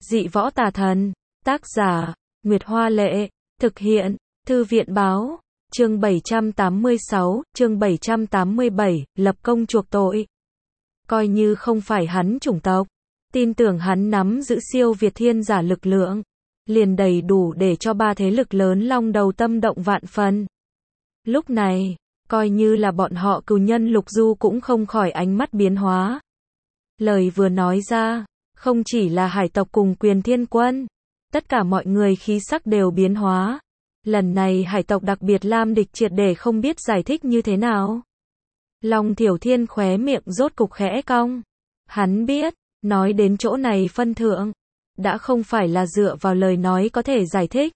Dị võ tà thần. Tác giả, Nguyệt Hoa Lệ. Thực hiện, Thư viện Báo. Chương 786, chương 787, lập công chuộc tội. Coi như không phải hắn chủng tộc, tin tưởng hắn nắm giữ siêu việt thiên giả lực lượng, liền đầy đủ để cho ba thế lực lớn long đầu tâm động vạn phần. Lúc này, coi như là bọn họ cừu nhân Lục Du cũng không khỏi ánh mắt biến hóa. Lời vừa nói ra, không chỉ là hải tộc cùng Quyền Thiên Quân, tất cả mọi người khí sắc đều biến hóa. Lần này hải tộc đặc biệt Lam Địch triệt để không biết giải thích như thế nào. Long Thiểu Thiên khóe miệng rốt cục khẽ cong. Hắn biết, nói đến chỗ này phân thượng, đã không phải là dựa vào lời nói có thể giải thích.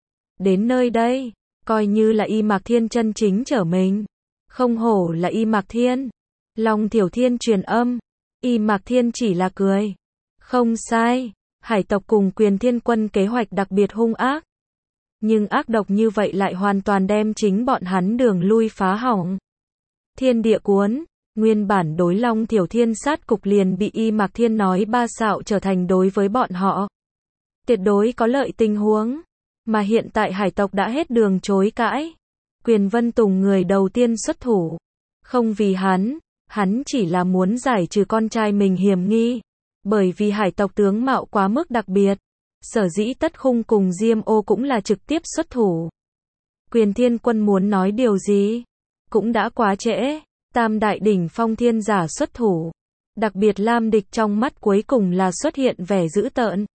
Đến nơi đây, coi như là Y Mạc Thiên chân chính trở mình. Không hổ là Y Mạc Thiên. Long Thiểu Thiên truyền âm. Y Mạc Thiên chỉ là cười. Không sai, hải tộc cùng Quyền Thiên Quân kế hoạch đặc biệt hung ác. Nhưng ác độc như vậy lại hoàn toàn đem chính bọn hắn đường lui phá hỏng. Thiên địa cuốn, nguyên bản đối Long Thiểu Thiên sát cục liền bị Y Mạc Thiên nói ba xạo trở thành đối với bọn họ tuyệt đối có lợi tình huống. Mà hiện tại hải tộc đã hết đường chối cãi. Quyền Vân Tùng người đầu tiên xuất thủ. Không vì hắn chỉ là muốn giải trừ con trai mình hiểm nghi. Bởi vì hải tộc tướng mạo quá mức đặc biệt. Sở dĩ Tất Khung cùng Diêm Ô cũng là trực tiếp xuất thủ. Quyền Thiên Quân muốn nói điều gì? Cũng đã quá trễ. Tam đại đỉnh phong thiên giả xuất thủ. Đặc biệt Lam Địch trong mắt cuối cùng là xuất hiện vẻ dữ tợn.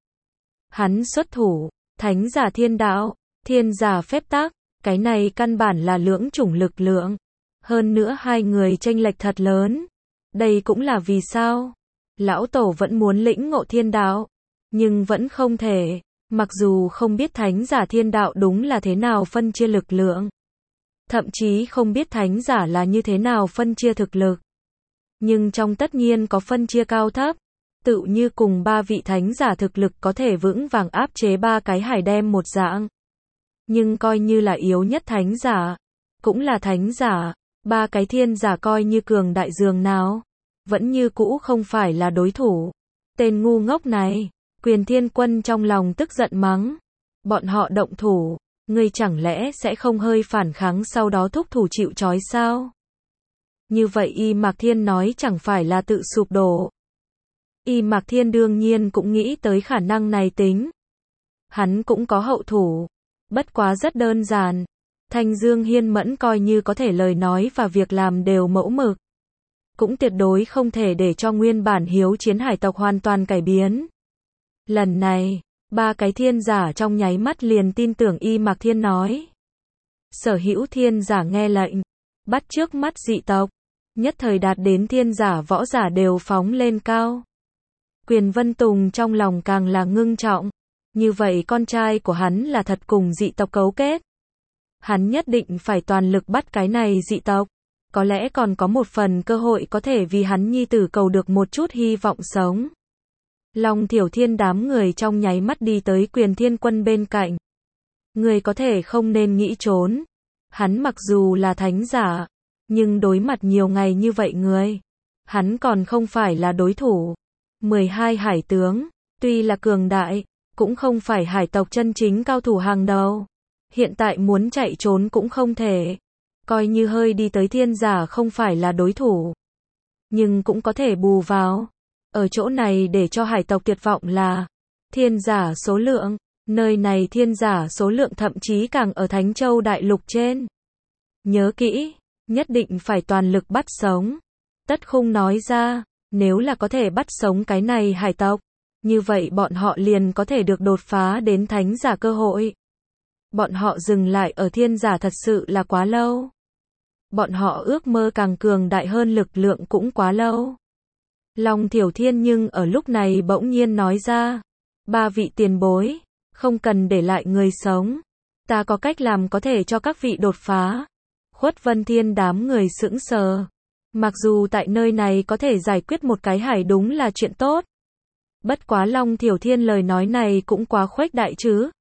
Hắn xuất thủ, thánh giả thiên đạo, thiên giả phép tắc, cái này căn bản là lưỡng chủng lực lượng. Hơn nữa hai người chênh lệch thật lớn. Đây cũng là vì sao lão tổ vẫn muốn lĩnh ngộ thiên đạo, nhưng vẫn không thể. Mặc dù không biết thánh giả thiên đạo đúng là thế nào phân chia lực lượng, thậm chí không biết thánh giả là như thế nào phân chia thực lực, nhưng trong tất nhiên có phân chia cao thấp. Tự như cùng ba vị thánh giả thực lực có thể vững vàng áp chế ba cái hải đem một dạng. Nhưng coi như là yếu nhất thánh giả, cũng là thánh giả, ba cái thiên giả coi như cường đại dường nào, vẫn như cũ không phải là đối thủ. Tên ngu ngốc này, Quyền Thiên Quân trong lòng tức giận mắng. Bọn họ động thủ, ngươi chẳng lẽ sẽ không hơi phản kháng sau đó thúc thủ chịu trói sao? Như vậy Y Mạc Thiên nói chẳng phải là tự sụp đổ. Y Mạc Thiên đương nhiên cũng nghĩ tới khả năng này tính. Hắn cũng có hậu thủ. Bất quá rất đơn giản. Thanh Dương Hiên Mẫn coi như có thể lời nói và việc làm đều mẫu mực. Cũng tuyệt đối không thể để cho nguyên bản hiếu chiến hải tộc hoàn toàn cải biến. Lần này, ba cái thiên giả trong nháy mắt liền tin tưởng Y Mạc Thiên nói. Sở hữu thiên giả nghe lệnh, bắt trước mắt dị tộc, nhất thời đạt đến thiên giả võ giả đều phóng lên cao. Quyền Vân Tùng trong lòng càng là ngưng trọng. Như vậy con trai của hắn là thật cùng dị tộc cấu kết. Hắn nhất định phải toàn lực bắt cái này dị tộc. Có lẽ còn có một phần cơ hội có thể vì hắn nhi tử cầu được một chút hy vọng sống. Long Thiểu Thiên đám người trong nháy mắt đi tới Quyền Thiên Quân bên cạnh. Người có thể không nên nghĩ trốn. Hắn mặc dù là thánh giả, nhưng đối mặt nhiều ngày như vậy người, hắn còn không phải là đối thủ. 12 hải tướng, tuy là cường đại, cũng không phải hải tộc chân chính cao thủ hàng đầu. Hiện tại muốn chạy trốn cũng không thể. Coi như hơi đi tới thiên giả không phải là đối thủ, nhưng cũng có thể bù vào. Ở chỗ này để cho hải tộc tuyệt vọng là thiên giả số lượng. Nơi này thiên giả số lượng thậm chí càng ở Thánh Châu Đại Lục trên. Nhớ kỹ, nhất định phải toàn lực bắt sống. Tất Khung nói ra, nếu là có thể bắt sống cái này hải tộc, như vậy bọn họ liền có thể được đột phá đến thánh giả cơ hội. Bọn họ dừng lại ở thiên giả thật sự là quá lâu. Bọn họ ước mơ càng cường đại hơn lực lượng cũng quá lâu. Long Thiểu Thiên nhưng ở lúc này bỗng nhiên nói ra. Ba vị tiền bối, không cần để lại người sống. Ta có cách làm có thể cho các vị đột phá. Khuất Vân Thiên đám người sững sờ. Mặc dù tại nơi này có thể giải quyết một cái hải đúng là chuyện tốt. Bất quá Long Thiểu Thiên lời nói này cũng quá khuếch đại chứ.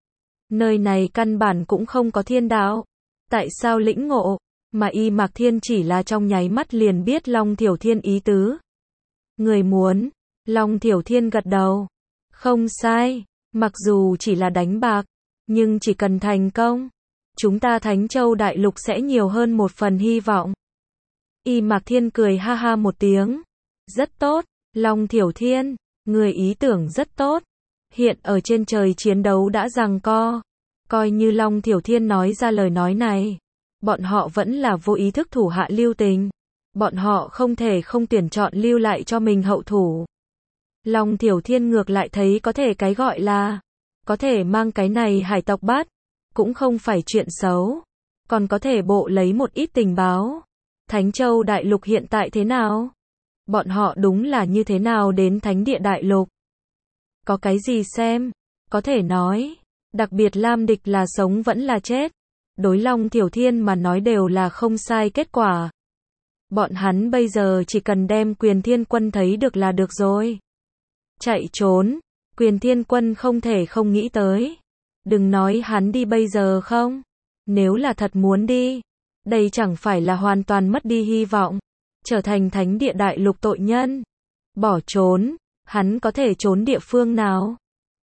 Nơi này căn bản cũng không có thiên đạo. Tại sao lĩnh ngộ? Mà Y Mạc Thiên chỉ là trong nháy mắt liền biết Long Thiểu Thiên ý tứ. Người muốn. Long Thiểu Thiên gật đầu. Không sai, mặc dù chỉ là đánh bạc, nhưng chỉ cần thành công, chúng ta Thánh Châu Đại Lục sẽ nhiều hơn một phần hy vọng. Y Mạc Thiên cười ha ha một tiếng. Rất tốt, Long Thiểu Thiên, người ý tưởng rất tốt. Hiện ở trên trời chiến đấu đã giằng co. Coi như Long Thiểu Thiên nói ra lời nói này, bọn họ vẫn là vô ý thức thủ hạ lưu tình. Bọn họ không thể không tuyển chọn lưu lại cho mình hậu thủ. Long Thiểu Thiên ngược lại thấy có thể cái gọi là có thể mang cái này hải tộc bắt, cũng không phải chuyện xấu. Còn có thể bộ lấy một ít tình báo. Thánh Châu Đại Lục hiện tại thế nào? Bọn họ đúng là như thế nào đến Thánh Địa Đại Lục? Có cái gì xem? Có thể nói, đặc biệt Lam Địch là sống vẫn là chết. Đối Long Thiểu Thiên mà nói đều là không sai kết quả. Bọn hắn bây giờ chỉ cần đem Quyền Thiên Quân thấy được là được rồi. Chạy trốn, Quyền Thiên Quân không thể không nghĩ tới. Đừng nói hắn đi bây giờ không. Nếu là thật muốn đi, đây chẳng phải là hoàn toàn mất đi hy vọng, trở thành Thánh Địa Đại Lục tội nhân. Bỏ trốn, hắn có thể trốn địa phương nào?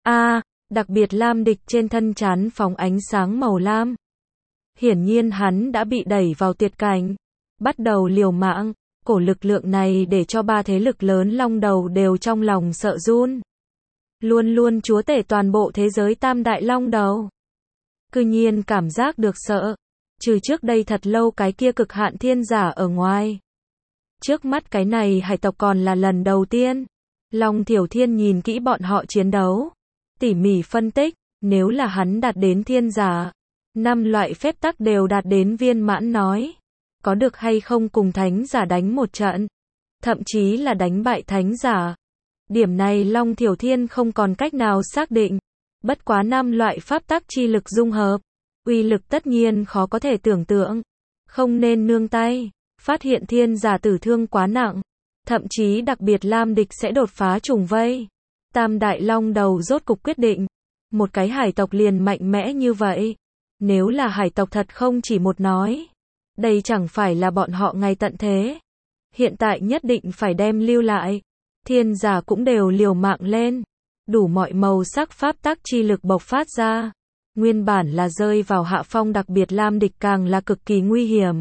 Đặc biệt Lam Địch trên thân trán phóng ánh sáng màu lam. Hiển nhiên hắn đã bị đẩy vào tuyệt cảnh, bắt đầu liều mạng. Cổ lực lượng này để cho ba thế lực lớn long đầu đều trong lòng sợ run. Luôn luôn chúa tể toàn bộ thế giới tam đại long đầu. Cư nhiên cảm giác được sợ. Trừ trước đây thật lâu cái kia cực hạn thiên giả ở ngoài. Trước mắt cái này hải tộc còn là lần đầu tiên. Long Thiểu Thiên nhìn kỹ bọn họ chiến đấu. Tỉ mỉ phân tích, nếu là hắn đạt đến thiên giả, 5 loại phép tắc đều đạt đến viên mãn nói. Có được hay không cùng thánh giả đánh một trận? Thậm chí là đánh bại thánh giả. Điểm này Long Thiểu Thiên không còn cách nào xác định. Bất quá 5 loại pháp tắc chi lực dung hợp. Uy lực tất nhiên khó có thể tưởng tượng. Không nên nương tay. Phát hiện thiên giả tử thương quá nặng. Thậm chí đặc biệt Lam Địch sẽ đột phá trùng vây. Tam đại long đầu rốt cục quyết định. Một cái hải tộc liền mạnh mẽ như vậy. Nếu là hải tộc thật không chỉ một nói. Đây chẳng phải là bọn họ ngày tận thế. Hiện tại nhất định phải đem lưu lại. Thiên giả cũng đều liều mạng lên. Đủ mọi màu sắc pháp tắc chi lực bộc phát ra. Nguyên bản là rơi vào hạ phong đặc biệt Lam Địch càng là cực kỳ nguy hiểm.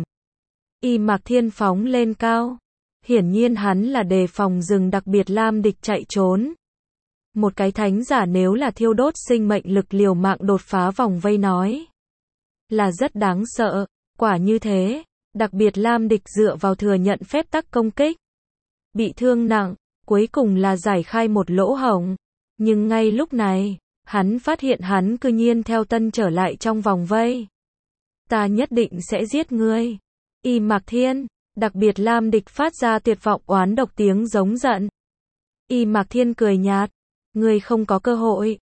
Y Mạc Thiên phóng lên cao. Hiển nhiên hắn là đề phòng rừng đặc biệt Lam Địch chạy trốn. Một cái thánh giả nếu là thiêu đốt sinh mệnh lực liều mạng đột phá vòng vây nói. Là rất đáng sợ. Quả như thế, đặc biệt Lam Địch dựa vào thừa nhận phép tắc công kích. Bị thương nặng, cuối cùng là giải khai một lỗ hổng. Nhưng ngay lúc này, hắn phát hiện hắn cư nhiên theo tân trở lại trong vòng vây. Ta nhất định sẽ giết ngươi. Y Mạc Thiên, đặc biệt Lam Địch phát ra tuyệt vọng oán độc tiếng giống giận. Y Mạc Thiên cười nhạt. Ngươi không có cơ hội.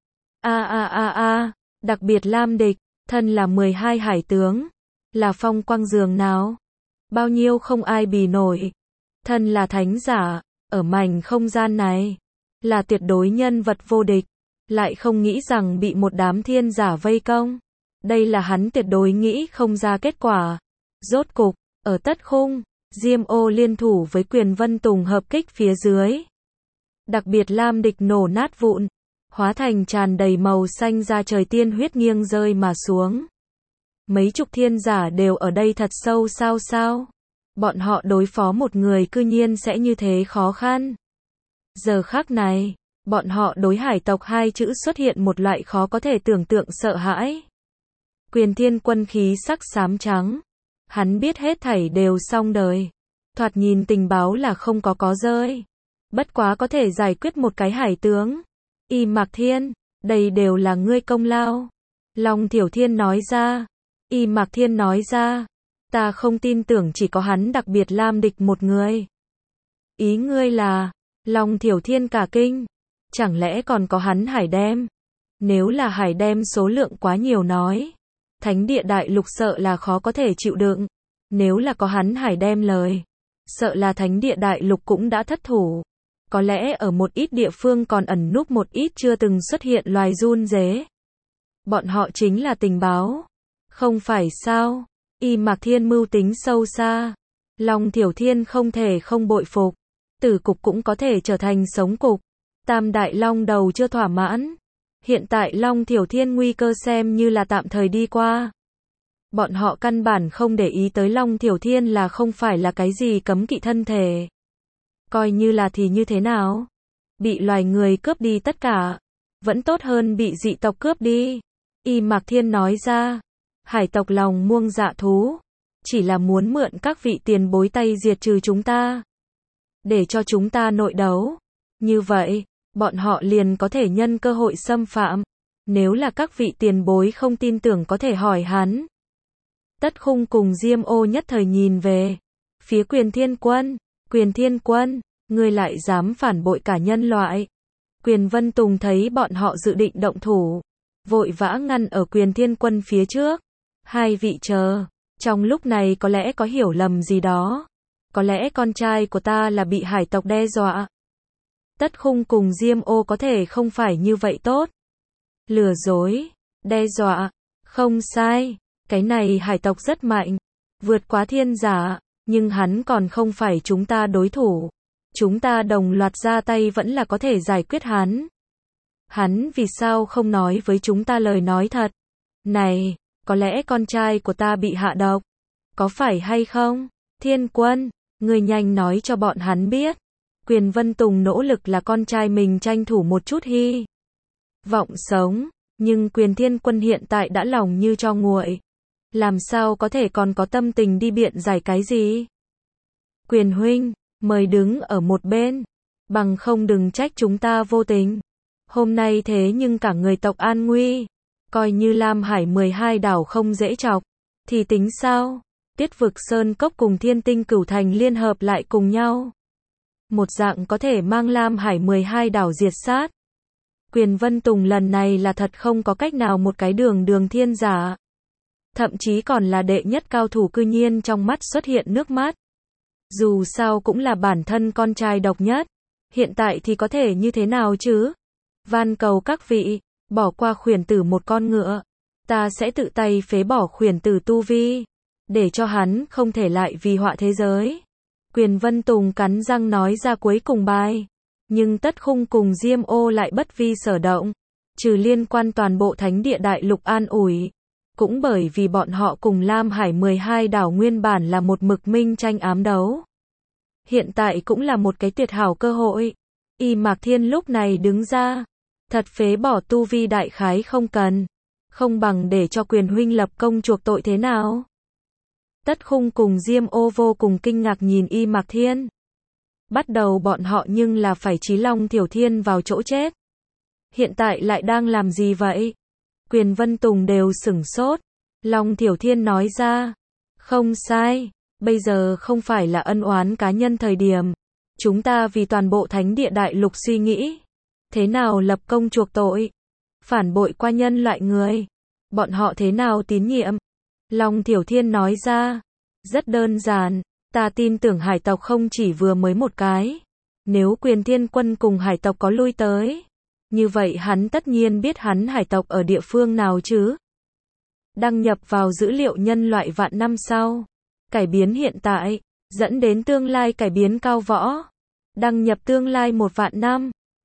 Đặc biệt Lam Địch, thân là 12 hải tướng. Là phong quang dường nào? Bao nhiêu không ai bì nổi. Thân là thánh giả, ở mảnh không gian này. Là tuyệt đối nhân vật vô địch. Lại không nghĩ rằng bị một đám thiên giả vây công. Đây là hắn tuyệt đối nghĩ không ra kết quả. Rốt cục, ở tất khung, Diêm Ô liên thủ với Quyền Vân Tùng hợp kích phía dưới. Đặc biệt Lam Địch nổ nát vụn. Hóa thành tràn đầy màu xanh ra trời tiên huyết nghiêng rơi mà xuống. Mấy chục thiên giả đều ở đây thật sâu sao? Bọn họ đối phó một người cư nhiên sẽ như thế khó khăn. Giờ khắc này, bọn họ đối hải tộc hai chữ xuất hiện một loại khó có thể tưởng tượng sợ hãi. Quyền Thiên Quân khí sắc xám trắng. Hắn biết hết thảy đều xong đời. Thoạt nhìn tình báo là không có rơi. Bất quá có thể giải quyết một cái hải tướng. Y Mạc Thiên, đây đều là ngươi công lao. Long Thiểu Thiên nói ra. Y Mạc Thiên nói ra. Ta không tin tưởng chỉ có hắn đặc biệt Lam Địch một người. Ý ngươi là, Long Thiểu Thiên cả kinh. Chẳng lẽ còn có hắn hải đem? Nếu là hải đem số lượng quá nhiều nói. Thánh Địa Đại Lục sợ là khó có thể chịu đựng. Nếu là có hắn hải đem lời. Sợ là Thánh Địa Đại Lục cũng đã thất thủ. Có lẽ ở một ít địa phương còn ẩn núp một ít chưa từng xuất hiện loài run dế. Bọn họ chính là tình báo. Không phải sao? Y Mạc Thiên mưu tính sâu xa. Long Thiểu Thiên không thể không bội phục. Tử cục cũng có thể trở thành sống cục. Tam đại long đầu chưa thỏa mãn. Hiện tại Long Thiểu Thiên nguy cơ xem như là tạm thời đi qua. Bọn họ căn bản không để ý tới Long Thiểu Thiên là không phải là cái gì cấm kỵ thân thể. Coi như là thì như thế nào? Bị loài người cướp đi tất cả. Vẫn tốt hơn bị dị tộc cướp đi. Y Mạc Thiên nói ra. Hải tộc lòng muông dạ thú. Chỉ là muốn mượn các vị tiền bối tay diệt trừ chúng ta. Để cho chúng ta nội đấu. Như vậy, bọn họ liền có thể nhân cơ hội xâm phạm. Nếu là các vị tiền bối không tin tưởng có thể hỏi hắn. Tất Khung cùng Diêm Ô nhất thời nhìn về phía Quyền Thiên Quân. Quyền Thiên Quân, ngươi lại dám phản bội cả nhân loại. Quyền Vân Tùng thấy bọn họ dự định động thủ, vội vã ngăn ở Quyền Thiên Quân phía trước. Hai vị chờ, trong lúc này có lẽ có hiểu lầm gì đó. Có lẽ con trai của ta là bị hải tộc đe dọa. Tất Khung cùng Diêm Ô có thể không phải như vậy tốt. Lừa dối, đe dọa, không sai. Cái này hải tộc rất mạnh, vượt quá thiên giả, nhưng hắn còn không phải chúng ta đối thủ. Chúng ta đồng loạt ra tay vẫn là có thể giải quyết hắn. Hắn vì sao không nói với chúng ta lời nói thật? Này, có lẽ con trai của ta bị hạ độc. Có phải hay không? Thiên Quân, người nhanh nói cho bọn hắn biết. Quyền Vân Tùng nỗ lực là con trai mình tranh thủ một chút hy vọng sống, nhưng Quyền Thiên Quân hiện tại đã lòng như tro nguội. Làm sao có thể còn có tâm tình đi biện giải cái gì? Quyền huynh, mời đứng ở một bên, bằng không đừng trách chúng ta vô tình. Hôm nay thế nhưng cả người tộc an nguy, coi như Lam Hải 12 đảo không dễ chọc, thì tính sao? Tiết Vực Sơn Cốc cùng Thiên Tinh Cửu Thành liên hợp lại cùng nhau. Một dạng có thể mang Lam Hải 12 đảo diệt sát. Quyền Vân Tùng lần này là thật không có cách nào một cái đường thiên giả. Thậm chí còn là đệ nhất cao thủ cư nhiên trong mắt xuất hiện nước mắt. Dù sao cũng là bản thân con trai độc nhất. Hiện tại thì có thể như thế nào chứ? Van cầu các vị, bỏ qua khuyển tử một con ngựa. Ta sẽ tự tay phế bỏ khuyển tử tu vi. Để cho hắn không thể lại vì họa thế giới. Quyền Vân Tùng cắn răng nói ra cuối cùng bài. Nhưng Tất Khung cùng Diêm Ô lại bất vi sở động. Trừ liên quan toàn bộ thánh địa đại lục an ủi. Cũng bởi vì bọn họ cùng Lam Hải 12 đảo nguyên bản là một mực minh tranh ám đấu. Hiện tại cũng là một cái tuyệt hảo cơ hội. Y Mạc Thiên lúc này đứng ra. Thật phế bỏ tu vi đại khái không cần. Không bằng để cho Quyền huynh lập công chuộc tội thế nào? Tất Khung cùng Diêm Ô vô cùng kinh ngạc nhìn Y Mạc Thiên. Bắt đầu bọn họ nhưng là phải chí Long Thiểu Thiên vào chỗ chết. Hiện tại lại đang làm gì vậy? Quyền Vân Tùng đều sửng sốt. Long Thiểu Thiên nói ra. Không sai. Bây giờ không phải là ân oán cá nhân thời điểm. Chúng ta vì toàn bộ thánh địa đại lục suy nghĩ. Thế nào lập công chuộc tội? Phản bội qua nhân loại người. Bọn họ thế nào tín nhiệm? Long Thiểu Thiên nói ra. Rất đơn giản. Ta tin tưởng hải tộc không chỉ vừa mới một cái. Nếu Quyền Thiên Quân cùng hải tộc có lui tới. Như vậy hắn tất nhiên biết hắn hải tộc ở địa phương nào chứ. Đăng nhập vào dữ liệu nhân loại vạn năm sau. Cải biến hiện tại. Dẫn đến tương lai cải biến cao võ. Đăng nhập tương lai 1 vạn năm.